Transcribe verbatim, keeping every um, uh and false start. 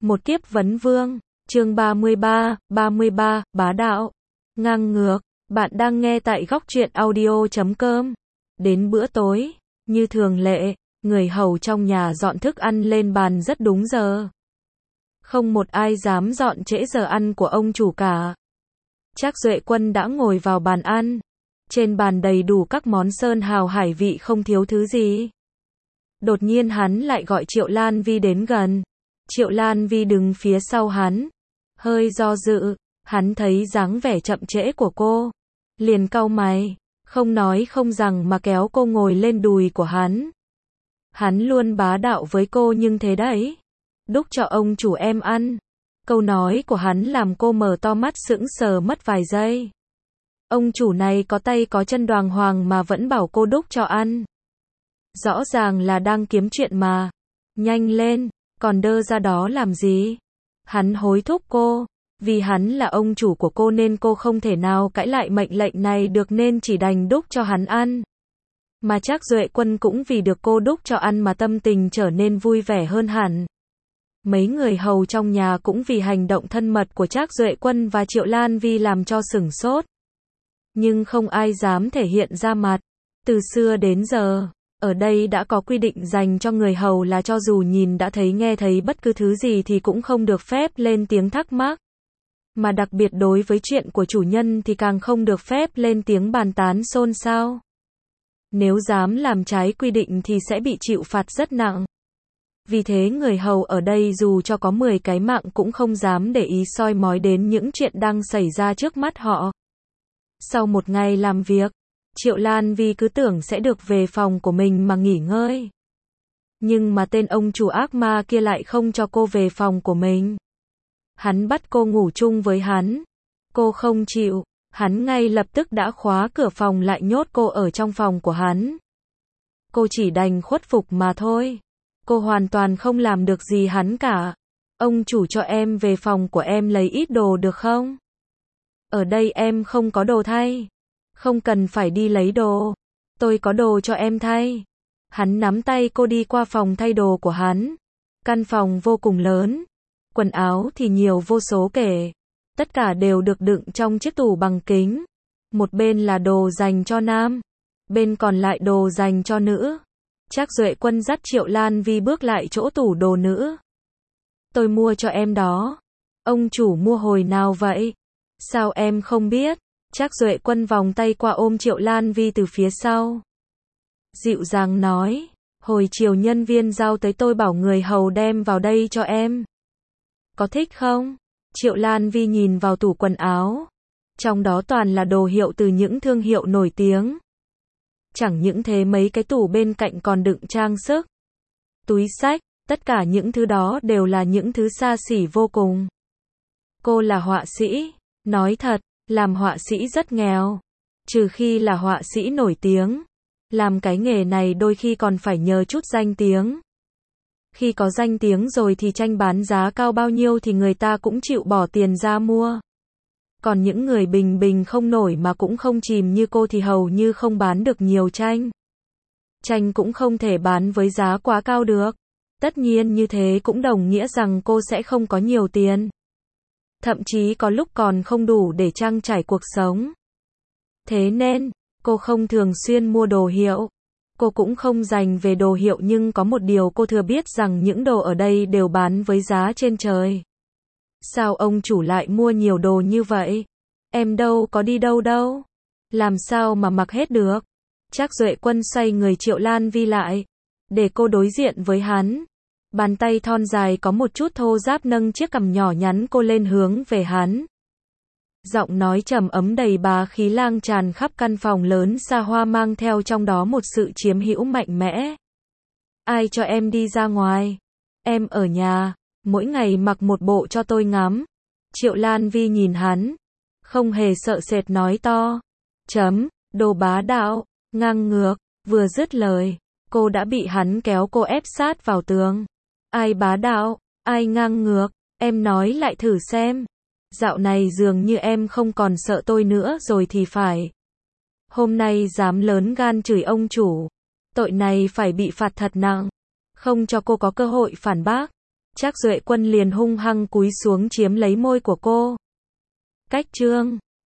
Một kiếp vấn vương, chương ba mươi ba, ba mươi ba, bá đạo, ngang ngược. Bạn đang nghe tại góc truyện audio chấm com. Đến bữa tối, như thường lệ, người hầu trong nhà dọn thức ăn lên bàn rất đúng giờ. Không một ai dám dọn trễ giờ ăn của ông chủ cả. Trác Duệ Quân đã ngồi vào bàn ăn. Trên bàn đầy đủ các món sơn hào hải vị không thiếu thứ gì. Đột nhiên hắn lại gọi Triệu Lan Vi đến gần. Triệu Lan Vi đứng phía sau hắn. Hơi do dự, hắn thấy dáng vẻ chậm trễ của cô. Liền cau mày, không nói không rằng mà kéo cô ngồi lên đùi của hắn. Hắn luôn bá đạo với cô nhưng thế đấy. Đút cho ông chủ em ăn. Câu nói của hắn làm cô mở to mắt sững sờ mất vài giây. Ông chủ này có tay có chân đoàng hoàng mà vẫn bảo cô đút cho ăn. Rõ ràng là đang kiếm chuyện mà. Nhanh lên, còn đơ ra đó làm gì? Hắn hối thúc cô. Vì hắn là ông chủ của cô nên cô không thể nào cãi lại mệnh lệnh này được nên chỉ đành đút cho hắn ăn. Mà Trác Duệ Quân cũng vì được cô đút cho ăn mà tâm tình trở nên vui vẻ hơn hẳn. Mấy người hầu trong nhà cũng vì hành động thân mật của Trác Duệ Quân và Triệu Lan Vi làm cho sửng sốt. Nhưng không ai dám thể hiện ra mặt. Từ xưa đến giờ, ở đây đã có quy định dành cho người hầu là cho dù nhìn đã thấy nghe thấy bất cứ thứ gì thì cũng không được phép lên tiếng thắc mắc. Mà đặc biệt đối với chuyện của chủ nhân thì càng không được phép lên tiếng bàn tán xôn xao. Nếu dám làm trái quy định thì sẽ bị chịu phạt rất nặng. Vì thế người hầu ở đây dù cho có mười cái mạng cũng không dám để ý soi mói đến những chuyện đang xảy ra trước mắt họ. Sau một ngày làm việc, Triệu Lan Vi cứ tưởng sẽ được về phòng của mình mà nghỉ ngơi. Nhưng mà tên ông chủ ác ma kia lại không cho cô về phòng của mình. Hắn bắt cô ngủ chung với hắn. Cô không chịu, hắn ngay lập tức đã khóa cửa phòng lại nhốt cô ở trong phòng của hắn. Cô chỉ đành khuất phục mà thôi. Cô hoàn toàn không làm được gì hắn cả. Ông chủ cho em về phòng của em lấy ít đồ được không? Ở đây em không có đồ thay. Không cần phải đi lấy đồ. Tôi có đồ cho em thay. Hắn nắm tay cô đi qua phòng thay đồ của hắn. Căn phòng vô cùng lớn. Quần áo thì nhiều vô số kể. Tất cả đều được đựng trong chiếc tủ bằng kính. Một bên là đồ dành cho nam. Bên còn lại đồ dành cho nữ. Trác Duệ Quân dắt Triệu Lan Vi bước lại chỗ tủ đồ nữ. Tôi mua cho em đó. Ông chủ mua hồi nào vậy? Sao em không biết? Trác Duệ Quân vòng tay qua ôm Triệu Lan Vi từ phía sau. Dịu dàng nói. Hồi chiều nhân viên giao tới tôi bảo người hầu đem vào đây cho em. Có thích không? Triệu Lan Vi nhìn vào tủ quần áo. Trong đó toàn là đồ hiệu từ những thương hiệu nổi tiếng. Chẳng những thế mấy cái tủ bên cạnh còn đựng trang sức, túi xách, tất cả những thứ đó đều là những thứ xa xỉ vô cùng. Cô là họa sĩ, nói thật, làm họa sĩ rất nghèo. Trừ khi là họa sĩ nổi tiếng. Làm cái nghề này đôi khi còn phải nhờ chút danh tiếng. Khi có danh tiếng rồi thì tranh bán giá cao bao nhiêu thì người ta cũng chịu bỏ tiền ra mua. Còn những người bình bình không nổi mà cũng không chìm như cô thì hầu như không bán được nhiều tranh. Tranh cũng không thể bán với giá quá cao được. Tất nhiên như thế cũng đồng nghĩa rằng cô sẽ không có nhiều tiền. Thậm chí có lúc còn không đủ để trang trải cuộc sống. Thế nên, cô không thường xuyên mua đồ hiệu. Cô cũng không dành về đồ hiệu nhưng có một điều cô thừa biết rằng những đồ ở đây đều bán với giá trên trời. Sao ông chủ lại mua nhiều đồ như vậy? Em đâu có đi đâu đâu. Làm sao mà mặc hết được? Trác Duệ Quân xoay người Triệu Lan Vi lại. Để cô đối diện với hắn. Bàn tay thon dài có một chút thô ráp nâng chiếc cằm nhỏ nhắn cô lên hướng về hắn. Giọng nói trầm ấm đầy bá khí lang tràn khắp căn phòng lớn xa hoa mang theo trong đó một sự chiếm hữu mạnh mẽ. Ai cho em đi ra ngoài? Em ở nhà, mỗi ngày mặc một bộ cho tôi ngắm. Triệu Lan Vi nhìn hắn, không hề sợ sệt nói to. Chấm, đồ bá đạo, ngang ngược, vừa dứt lời, cô đã bị hắn kéo cô ép sát vào tường. Ai bá đạo, ai ngang ngược, em nói lại thử xem. Dạo này dường như em không còn sợ tôi nữa rồi thì phải. Hôm nay dám lớn gan chửi ông chủ. Tội này phải bị phạt thật nặng. Không cho cô có cơ hội phản bác. Trác Duệ Quân liền hung hăng cúi xuống chiếm lấy môi của cô. Cách Trương